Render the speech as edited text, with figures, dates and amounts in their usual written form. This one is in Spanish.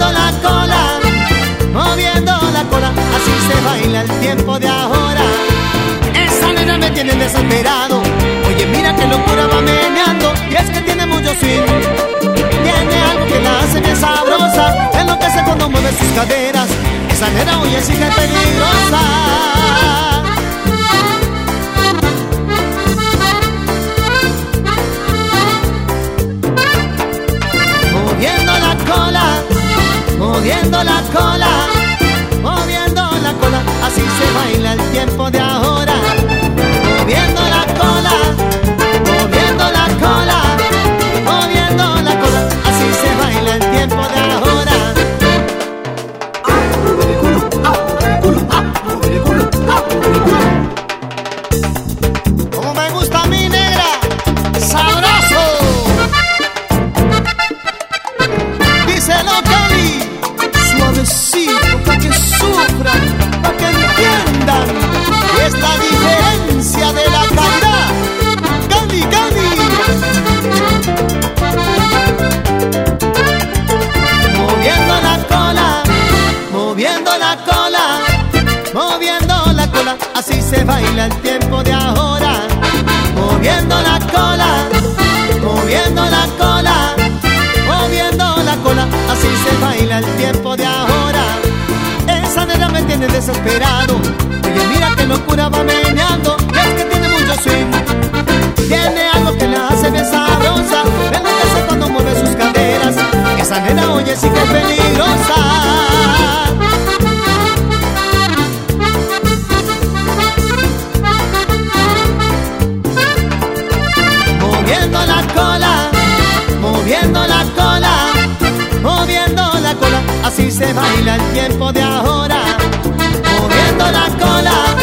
moviendo la cola, así se baila el tiempo de ahora. Esa nena me tiene desesperado. Oye, mira qué locura va meneando, y es que tiene mucho swing. Tiene algo que la hace bien sabrosa, enloquece cuando mueve sus caderas. Esa nena, oye, sí que es peligrosa. Moviendo la cola, moviendo la cola, moviendo la cola, así se baila el tiempo de ahora. Moviendo la cola, moviendo la cola, moviendo la cola, así se baila el tiempo de ahora. Como me gusta a mi negra, sabroso. Díselo, Cali, suavecito, pa' que sufran, pa' que entiendan que es la diferencia de la calidad. Cali, Cali. Moviendo la cola, moviendo la cola, moviendo la cola, así se baila el tiempo de ahora. Moviendo la cola, moviendo la cola, moviendo la cola, así se baila el tiempo de ahora. Esa nena me tiene desesperado. Oye, mira qué locura va meneando, es que tiene mucho swing. Tiene algo que la hace bien sabrosa, enloquece cuando mueve sus caderas. Esa nena, oye, sí que es peligrosa. Moviendo la cola, moviendo la cola, moviendo la cola, así se baila el tiempo de ahora. Moviendo la cola,